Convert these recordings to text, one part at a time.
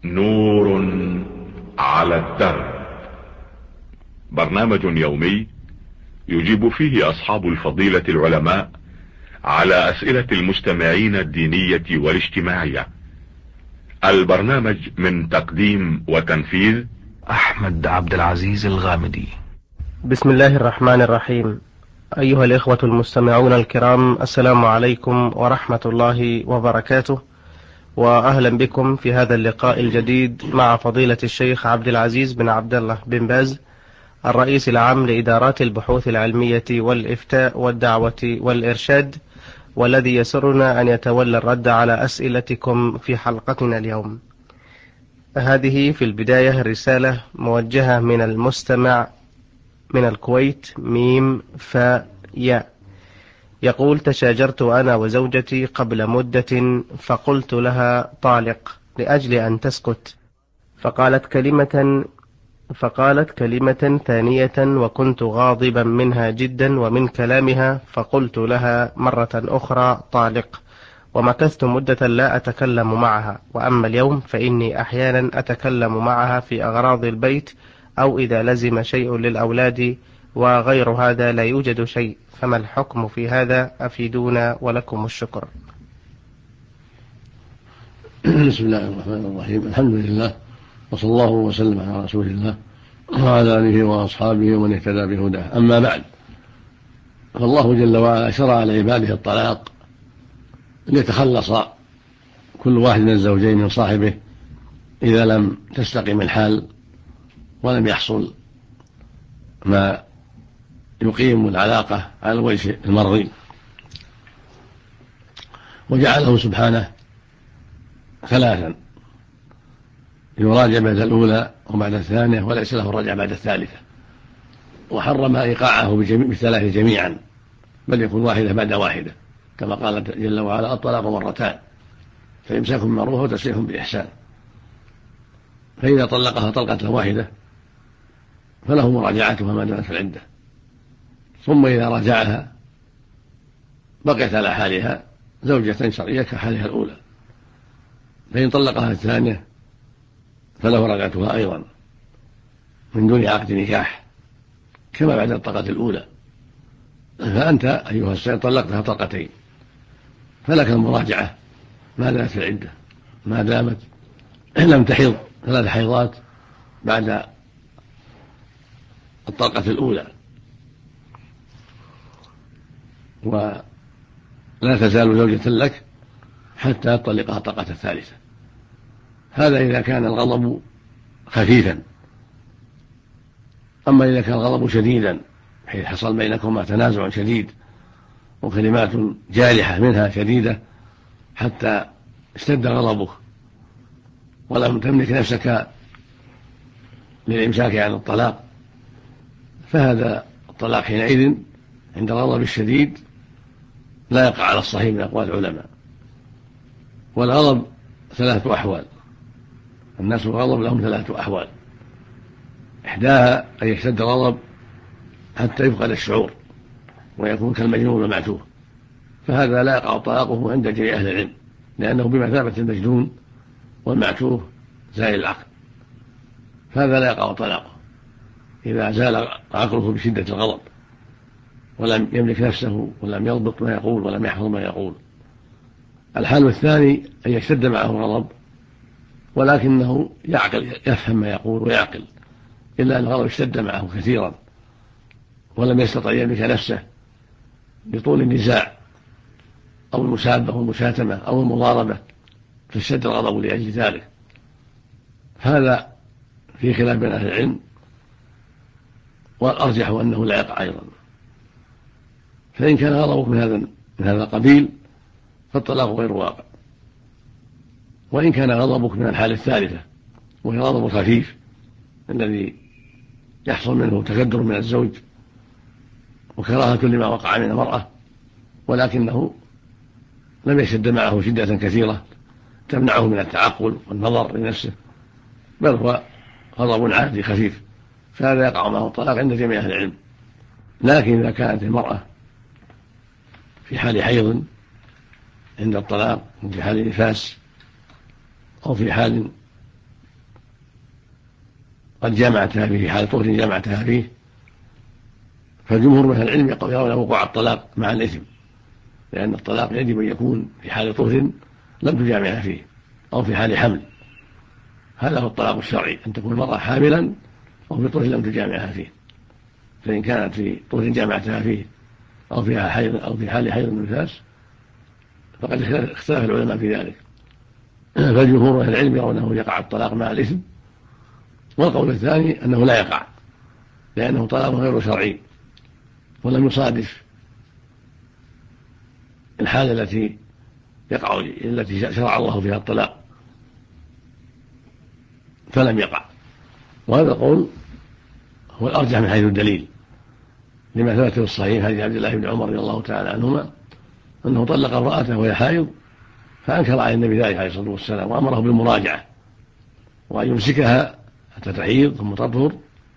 نور على الدرب. برنامج يومي يجيب فيه أصحاب الفضيلة العلماء على أسئلة المستمعين الدينية والاجتماعية. البرنامج من تقديم وتنفيذ أحمد عبد العزيز الغامدي. بسم الله الرحمن الرحيم. أيها الإخوة المستمعون الكرام، السلام عليكم ورحمة الله وبركاته، وأهلا بكم في هذا اللقاء الجديد مع فضيلة الشيخ عبد العزيز بن عبد الله بن باز، الرئيس العام لإدارات البحوث العلمية والإفتاء والدعوة والإرشاد، والذي يسرنا أن يتولى الرد على أسئلتكم في حلقتنا اليوم. هذه في البداية رسالة موجهة من المستمع من الكويت، ميم فاء ياء، يقول: تشاجرت أنا وزوجتي قبل مدة، فقلت لها طالق لأجل أن تسكت، فقالت كلمة ثانية، وكنت غاضبا منها جدا ومن كلامها، فقلت لها مرة أخرى طالق، ومكثت مدة لا أتكلم معها. وأما اليوم فإني أحيانا أتكلم معها في أغراض البيت أو إذا لزم شيء للأولاد، وغير هذا لا يوجد شيء، فما الحكم في هذا؟ أفيدونا ولكم الشكر. بسم الله الرحمن الرحيم. الحمد لله، وصلى الله وسلم على رسول الله وعلى آله وأصحابه ومن اهتدى بهداه. أما بعد، فالله جل وعلا شرع لعباده الطلاق ليتخلص كل واحد من الزوجين من صاحبه إذا لم تستقم الحال ولم يحصل ما يقيم العلاقة على الوجه المرضي، وجعله سبحانه ثلاثا: يراجع بعد الأولى وبعد الثانية، وليس له الرجع بعد الثالثة، وحرم إيقاعه بالثلاث جميعا، بل يكون واحدة بعد واحدة، كما قال جل وعلا: الطلاق مرتان، فإمساك بمعروف وتسريح بإحسان. فإذا طلقها طلقة واحدة فله مراجعتها ما دامت في العدة، ثم إذا راجعها بقيت على حالها زوجة شرعية كحالها الأولى. فإن طلقها الثانية فله رجعتها أيضا من دون عقد نكاح، كما بعد الطلقة الأولى. فأنت أيها السيد طلقتها طلقتين، فلك المراجعة ما دامت في العدة، ما دامت لم تحض 3 حيضات بعد الطلقة الأولى، ولا تزال زوجة لك حتى تطلقها الطلقة الثالثة. هذا إذا كان الغضب خفيفا. أما إذا كان الغضب شديدا حيث حصل بينكما تنازع شديد وكلمات جارحة منها شديدة حتى اشتد غضبك ولم تملك نفسك للإمساك عن الطلاق، فهذا الطلاق حينئذ عند الغضب الشديد لا يقع على الصحيح من أقوال العلماء. والغضب 3 أحوال، الناس الغضب لهم 3 أحوال: إحداها أن يشتد الغضب حتى يفقد الشعور ويكون كالمجنون والمعتوه، فهذا لا يقع طلاقه عند جميع أهل العلم، لأنه بمثابة المجنون والمعتوه زائل العقل، فهذا لا يقع طلاقه إذا زال عقله بشدة الغضب ولم يملك نفسه ولم يضبط ما يقول ولم يحفظ ما يقول. الحال الثاني أن يشتد معه الغضب ولكنه يعقل، يفهم ما يقول ويعقل، إلا أن الغضب اشتد معه كثيرا ولم يستطع يملك نفسه بطول النزاع أو المسابة أو المشاتمة أو المضاربة، فاشتد الغضب لأجل ذلك. هذا في خلاف بين أهل العلم، والأرجح أنه لا يقع أيضا. فإن كان غضبك من هذا القبيل فالطلاق غير واقع. وإن كان غضبك من الحالة الثالثة وهي غضب خفيف الذي يحصل منه تكدر من الزوج وكراهة لما وقع من المرأة، ولكنه لم يشد معه شدة كثيرة تمنعه من التعقل والنظر لنفسه، بل هو غضب عادي خفيف، فهذا يقع معه الطلاق عند جميع أهل العلم. لكن إذا كانت المرأة في حال حيض عند الطلاق، أو في حال نفاس، أو في حال قد جامعتها فيه في حال طهر جامعتها فيه، فالجمهور من العلم يرون وقوع الطلاق مع الإثم، لأن الطلاق يجب أن يكون في حال طهر لم تجامعها فيه أو في حال حمل. هذا هو الطلاق الشرعي، أن تكون المرأة حاملا أو في طهر لم تجامعها فيه. فإن كانت في طهر جامعتها فيه أو فيها حيض أو في حال حيض النفاس فقد اختلف العلماء في ذلك. فالجمهور من العلم يرون أنه يقع الطلاق مع الإثم، والقول الثاني أنه لا يقع لأنه طلاق غير شرعي ولم يصادف الحالة التي شرع الله فيها الطلاق فلم يقع. وهذا القول هو الأرجح من حيث الدليل، لما ثبت في الصحيح حديث عبد الله بن عمر رضي الله تعالى عنهما أنه طلق امرأته وهي حائض، فأنكر على النبي ذلك عليه الصلاة والسلام وأمره بالمراجعة وأن يمسكها حتى تحيض ثم تطهر،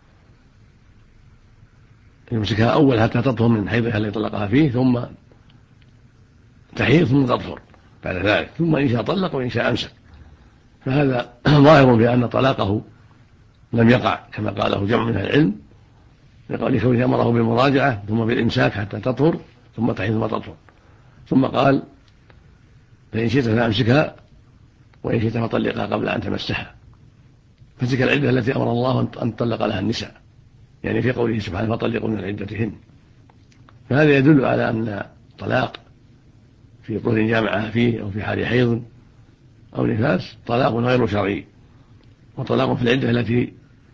يمسكها أول حتى تطهر من حيضها الذي طلقها فيه ثم تحيض ثم تطهر بعد ذلك، ثم إن شاء طلق وإن شاء أمسك. فهذا ظاهر في أن طلاقه لم يقع كما قاله جمع من العلم، لقوله كونه أمره بالمراجعة ثم بالإمساك حتى تطهر ثم تحيض ثم تطهر، ثم قال فإن شئت فأمسكها وإن شئت فطلقها قبل أن تمسها، فتلك العدة التي أمر الله أن تطلق لها النساء، يعني في قوله سبحانه فطلقوا من عدتهن. فهذا يدل على أن طلاق في طهر جامعها فيه أو في حال حيض أو نفاس طلاق غير شرعي، وطلاق في العدة التي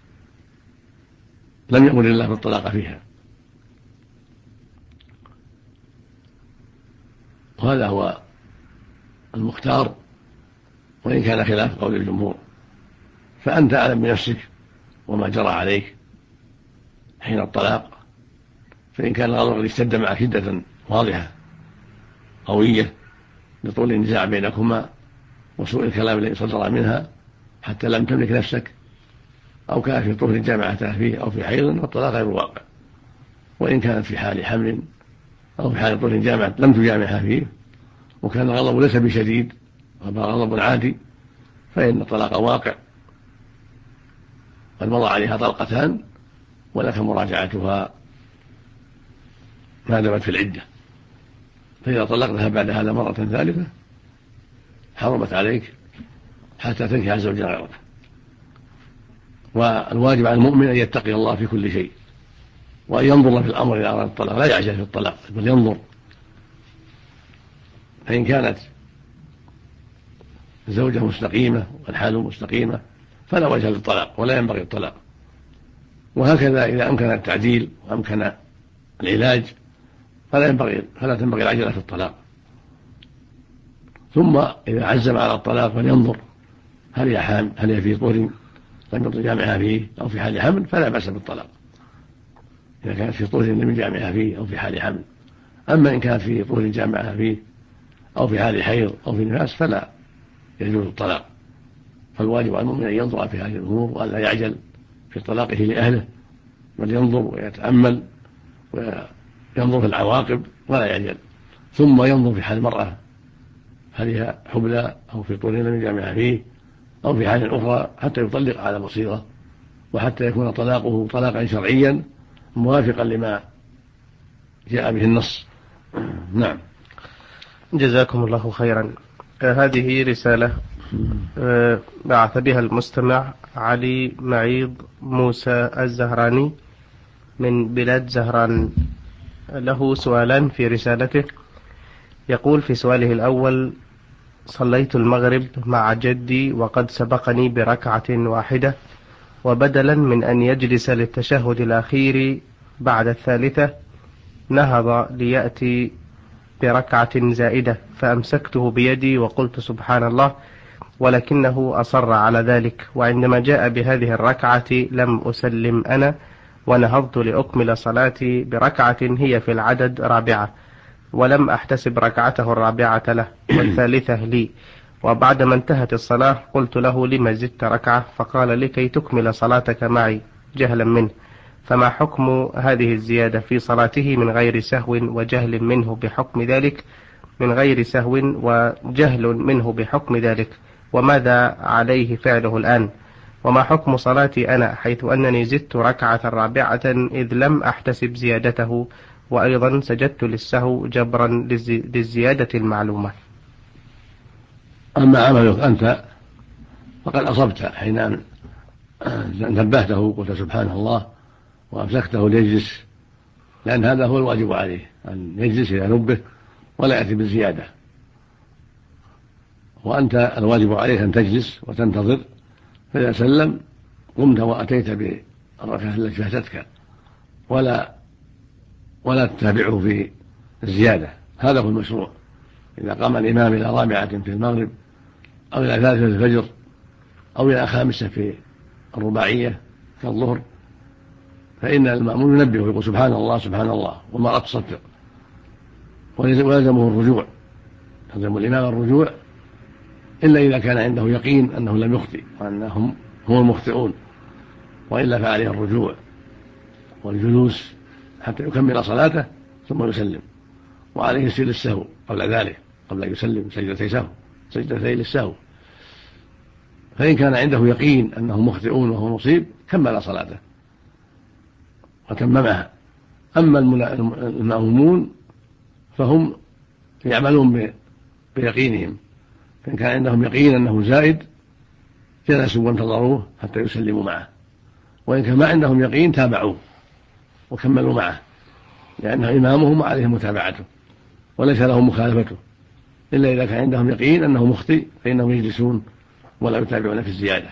لم يأمر الله بالطلاق فيها. وهذا هو المختار وإن كان خلاف قول الجمهور. فأنت أعلم بنفسك وما جرى عليك حين الطلاق، فإن كان الغضب قد اشتد معك شدة واضحة قوية لطول النزاع بينكما وسوء الكلام الذي صدر منها حتى لم تملك نفسك، أو كان في طهر جامعتها فيه أو في حيض، فالطلاق غير واقع. وإن كانت في حال حمل أو في حال طهر جامعة لم تجامعها فيه وكان الغضب ليس بشديد وهو غضب عادي، فإن الطلاق واقع، قد مضى عليها طلقتان ولك مراجعتها ما دامت في العدة. فإذا طلقتها بعد هذا مرة ثالثة حرمت عليك حتى تنكح زوجا غيره. والواجب على المؤمن أن يتقي الله في كل شيء وأن ينظر في الأمر إذا أراد الطلاق، لا يعجل في الطلاق بل ينظر. فإن كانت الزوجة مستقيمة والحال مستقيمة فلا وجه للطلاق ولا ينبغي الطلاق. وهكذا إذا أمكن التعديل وأمكن العلاج فلا تنبغي العجلة في الطلاق. ثم إذا عزم على الطلاق فلينظر هل هي في طهر لم يجامعها فيه أو في حال حمل فلا بأس بالطلاق إذا كانت في طهر لم يجامعها فيه أو في حال حمل. أما إن كانت في طهر جامعها فيه أو في حال حيض أو في نفاس فلا يجوز الطلاق. فالواجب على المؤمن أن ينظر في هذه الأمور وألا يعجل في طلاقه لأهله، بل ينظر ويتأمل وينظر في العواقب ولا يعجل. ثم ينظر في حال المرأة هل هي حبلى أو في طهر لم يجامعها فيه أو في حال أخرى حتى يطلق على بصيرة، وحتى يكون طلاقه طلاقا شرعيا موافقا لما جاء به النص. نعم. جزاكم الله خيرا. هذه رسالة بعث بها المستمع علي معيض موسى الزهراني من بلاد زهران. له سؤالان في رسالته. يقول في سؤاله الأول: صليت المغرب مع جدي وقد سبقني بركعة واحدة، وبدلا من أن يجلس للتشهد الأخير بعد الثالثة نهض ليأتي بركعة زائدة، فأمسكته بيدي وقلت سبحان الله، ولكنه أصر على ذلك. وعندما جاء بهذه الركعة لم أسلم أنا، ونهضت لأكمل صلاتي بركعة هي في العدد رابعة، ولم أحتسب ركعته الرابعة له والثالثة لي. وبعدما انتهت الصلاة قلت له: لما زدت ركعة؟ فقال: لكي تكمل صلاتك معي، جهلا منه. فما حكم هذه الزيادة في صلاته من غير سهو وجهل منه بحكم ذلك، وماذا عليه فعله الآن؟ وما حكم صلاتي أنا حيث أنني زدت ركعة رابعة إذ لم أحتسب زيادته، وأيضا سجدت للسهو جبرا للزيادة المعلومة؟ أما عملك أنت فقد أصبت حين نبهته وقلت سبحان الله وأمسكته ليجلس، لأن هذا هو الواجب عليه أن يجلس إذا نبه ولا يأتي بالزيادة، وأنت الواجب عليك أن تجلس وتنتظر، فإذا سلم قمت وأتيت بالركعة التي فاتتك ولا تتابعه في الزيادة. هذا هو المشروع. إذا قام الإمام إلى رابعة في المغرب أو إلى ثالثة في الفجر أو إلى خامسة في الرباعية كالظهر، فإن المأمون ينبه ويقول سبحان الله سبحان الله والمرأة تصفق، ويلزمه الرجوع، يلزم الإمام الرجوع إلا إذا كان عنده يقين أنه لم يخطئ وأنهم هم المخطئون، وإلا فعليه الرجوع والجلوس حتى يكمل صلاته ثم يسلم، وعليه يسجد للسهو قبل ذلك، قبل أن يسلم سجدتي للسهو. فإن كان عنده يقين أنهم مخطئون وهو مصيب كمل صلاته وتممها. أما المأمومون فهم يعملون بيقينهم، فإن كان عندهم يقين أنه زائد جلسوا وانتظروه حتى يسلموا معه، وإن كان ما عندهم يقين تابعوه وكملوا معه، لأنه إمامهم وعليهم متابعته وليس لهم مخالفته، إلا إذا كان عندهم يقين أنه مخطئ فإنهم يجلسون ولا يتابعون في الزيادة.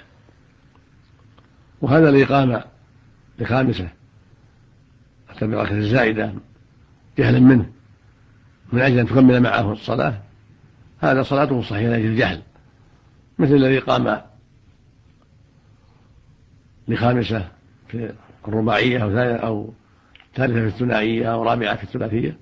وهذا الإقامة لخامسة حتى بالركعة الزائدة جهلا منه من أجل أن تكمل معه الصلاة، هذا صلاته صحيحة لأجل الجهل، مثل الذي قام لخامسة في الرباعية أو ثالثة في الثنائية أو رابعة في الثلاثية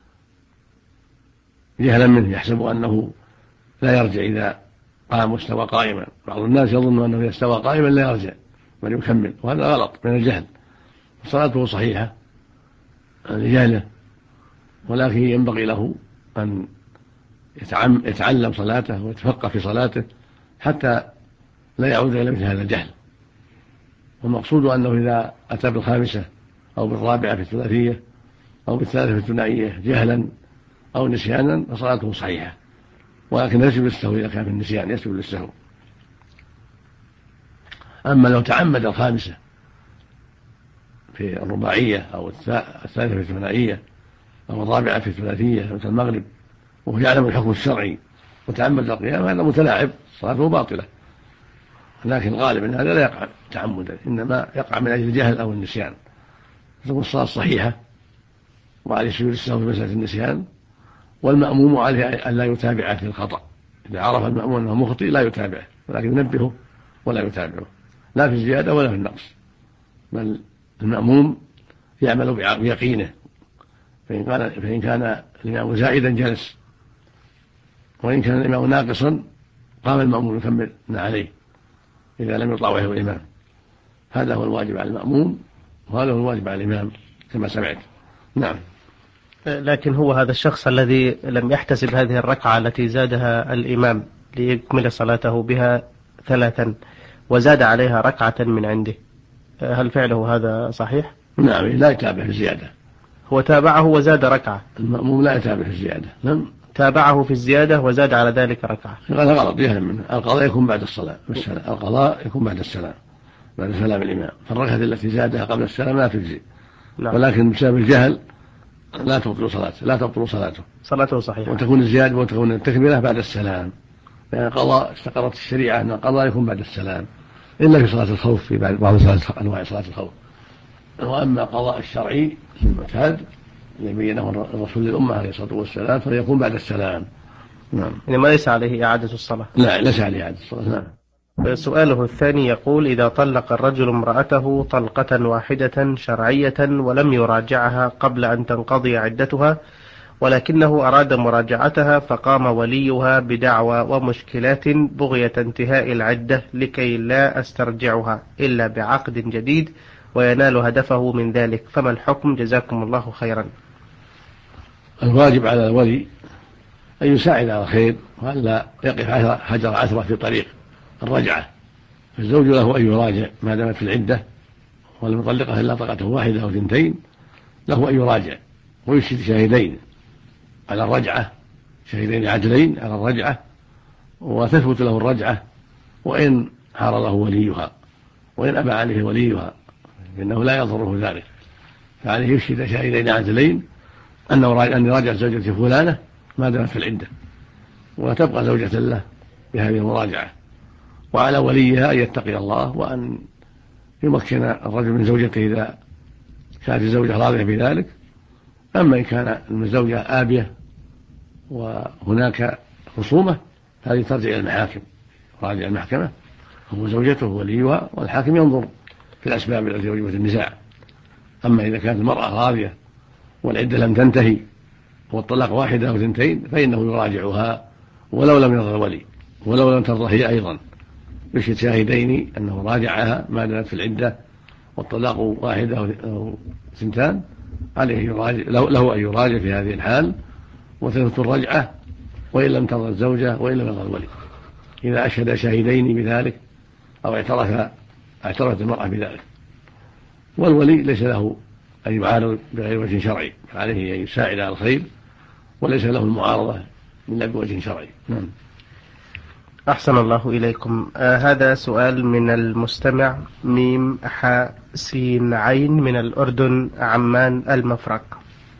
جهلا منه، يحسب أنه لا يرجع إذا قام واستوى قائما. بعض الناس يظن أنه إذا استوى قائما لا يرجع بل يكمل، وهذا غلط من الجهل. صلاته صحيحة لجهله، ولكن ينبغي له أن يتعلم صلاته ويتفقه في صلاته حتى لا يعود إلى مثل هذا الجهل. والمقصود أنه إذا أتى بالخامسة أو بالرابعة في الثلاثية أو بالثالثة في الثنائية جهلا أو نسيانا فصلاته صحيحة، ولكن يسجد للسهو إذا كان في النسيان يسجد للسهو. أما لو تعمد الخامسة في الرباعية أو الثالثة في الثنائية أو الرابعة في الثلاثية مثل المغرب وهو يعلم الحكم الشرعي وتعمد القيام، هذا متلاعب صلاته باطلة، لكن غالبا هذا لا يقع تعمدا، إنما يقع من أجل الجهل أو النسيان، فتكون الصلاة صحيحة وعليه سجود السهو في مسألة النسيان، والمأموم عليه أن لا يتابعه في الخطأ. إذا عرف المأموم أنه مخطئ لا يتابعه، ولكن ينبهه ولا يتابعه لا في الزيادة ولا في النقص، بل المأموم يعمل بيقينه، فإن كان الإمام زائدا جلس، وإن كان الإمام ناقصا قام المأموم يكمل ما عليه إذا لم يطع وهو الإمام. هذا هو الواجب على المأموم وهذا هو الواجب على الإمام كما سمعت. نعم. لكن هو هذا الشخص الذي لم يحتسب هذه الركعة التي زادها الإمام ليكمل صلاته بها 3 وزاد عليها ركعة من عنده، هل فعله هذا صحيح؟ نعم، لا يتابع في الزيادة. هو تابعه وزاد ركعة. المأموم لا يتابع في الزيادة. نعم، تابعه في الزيادة وزاد على ذلك ركعة. هذا غلط يهلا منه. القضاء يكون بعد الصلاة والسلام، القضاء يكون بعد السلام، بعد سلام الإمام، فالركعة التي زادها قبل السلام لا تجزي. نعم. ولكن بسبب الجهل لا تبطل صلاته صحيحة، وتكون الزيادة وتكون التكملة بعد السلام، لأن القضاء استقرت الشريعة أن القضاء يكون بعد السلام إلا في صلاة الخوف، في بعض أنواع صلاة الخوف. وأما القضاء الشرعي المعتاد الذي بينه الرسول للأمة عليه الصلاة والسلام فيكون بعد السلام. نعم. يعني ما ليس عليه إعادة الصلاة. لا، ليس عليه إعادة الصلاة. نعم. سؤاله الثاني يقول: إذا طلق الرجل امرأته طلقة واحدة شرعية ولم يراجعها قبل أن تنقضي عدتها، ولكنه أراد مراجعتها، فقام وليها بدعوى ومشكلات بغية انتهاء العدة لكي لا أسترجعها إلا بعقد جديد وينال هدفه من ذلك، فما الحكم؟ جزاكم الله خيرا. الواجب على الولي أن يساعد على الخير وأن لا يقف حجر عثرة في طريق الرجعة، فالزوج له أن يراجع ما دامت في العدة، والمطلقة إلا طلقة واحدة أو اثنتين له أن يراجع ويشهد شاهدين على الرجعة، شاهدين عدلين على الرجعة، وتثبت له الرجعة وإن حارله وليها، وإن أبى عليه وليها فإنه لا يضره ذلك، فعليه يشهد شاهدين عدلين أن يراجع زوجته فلانة ما دامت في العدة، وتبقى زوجة له بهذه المراجعة. وعلى وليها أن يتقي الله وأن يمكن الرجل من زوجته إذا كانت الزوجة راضية بذلك. أما إن كان الزوجة آبية وهناك خصومة هذه ترجع إلى المحاكم، راجع المحكمة هو زوجته وليها، والحاكم ينظر في الأسباب التي وجبت النزاع. أما إذا كانت المرأة راضية والعدة لم تنتهي والطلاق واحدة أو اثنتين فإنه يراجعها ولو لم يرضى الولي، ولو لم ترضى هي أيضا، يشهد شاهدين أنه راجعها ما دامت في العدة والطلاق واحدة أو اثنتان، عليه يراجع له أن يراجع في هذه الحال وتثبت الرجعة وإن لم ترضى الزوجة وإن لم يرضى الولي. إذا أشهد شاهدين بذلك أو اعترفت المرأة بذلك، والولي ليس له أن يعارض بغير وجه شرعي، عليه أن يساعد على الخير وليس له المعارضة إلا بوجه شرعي. أحسن الله إليكم. هذا سؤال من المستمع ميم حاء سين عين من الأردن عمان المفرق.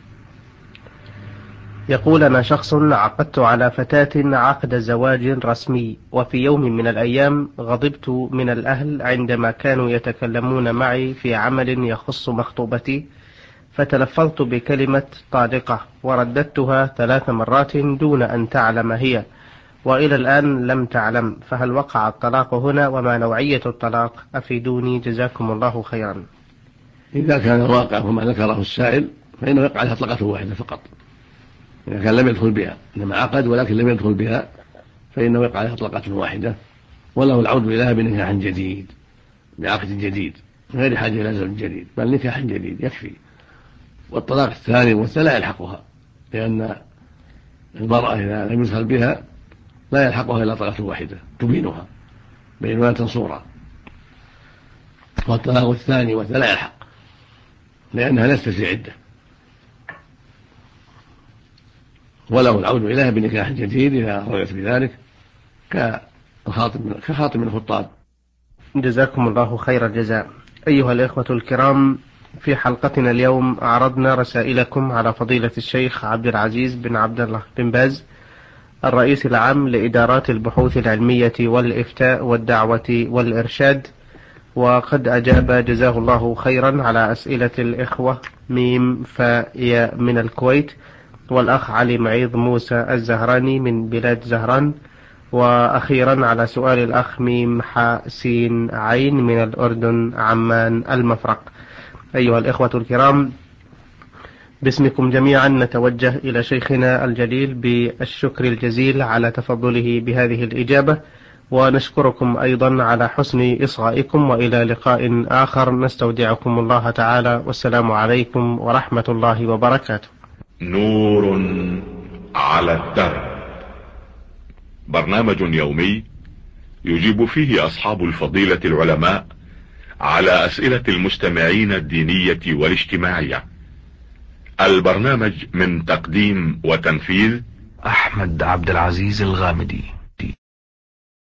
يقول: أنا شخص عقدت على فتاة عقد زواج رسمي، وفي يوم من الأيام غضبت من الأهل عندما كانوا يتكلمون معي في عمل يخص مخطوبتي، فتلفظت بكلمة طالقة ورددتها 3 مرات دون أن تعلم هي، وإلى الآن لم تعلم، فهل وقع الطلاق هنا؟ وما نوعية الطلاق؟ أفيدوني جزاكم الله خيرا. إذا كان الواقع كما ذكره السائل فإنه يقع لها طلقة واحدة فقط. إذا كان لم يدخل بها، إنما عقد ولكن لم يدخل بها، فإنه يقع لها طلقة واحدة، وله العود إليها بنكاح جديد بعقد جديد غير حاجة إلى زوج جديد، بل نكاح جديد يكفي. والطلاق الثاني والثالث لا يلحقها، لأن المرأة إذا لم يدخل بها لا يلحقها إلا طلقة واحدة تبينها بينونة صورة. والطلاق الثاني والثالث لا يلحق لأنها ليست في عدة، وله العود إليها بنكاح جديد إذا رضيت بذلك كخاطب من الخطاب. جزاكم الله خير الجزاء. أيها الإخوة الكرام، في حلقتنا اليوم عرضنا رسائلكم على فضيلة الشيخ عبد العزيز بن عبد الله بن باز، الرئيس العام لإدارات البحوث العلمية والإفتاء والدعوة والإرشاد، وقد أجاب جزاه الله خيرا على أسئلة الإخوة ميم فاء من الكويت، والأخ علي معيض موسى الزهراني من بلاد زهران، وأخيرا على سؤال الأخ ميم حاء سين عين من الأردن عمان المفرق. أيها الإخوة الكرام، باسمكم جميعا نتوجه إلى شيخنا الجليل بالشكر الجزيل على تفضله بهذه الإجابة، ونشكركم أيضا على حسن إصغائكم، وإلى لقاء آخر نستودعكم الله تعالى، والسلام عليكم ورحمة الله وبركاته. نور على الدرب، برنامج يومي يجيب فيه أصحاب الفضيلة العلماء على أسئلة المستمعين الدينية والاجتماعية. البرنامج من تقديم وتنفيذ أحمد عبد العزيز الغامدي.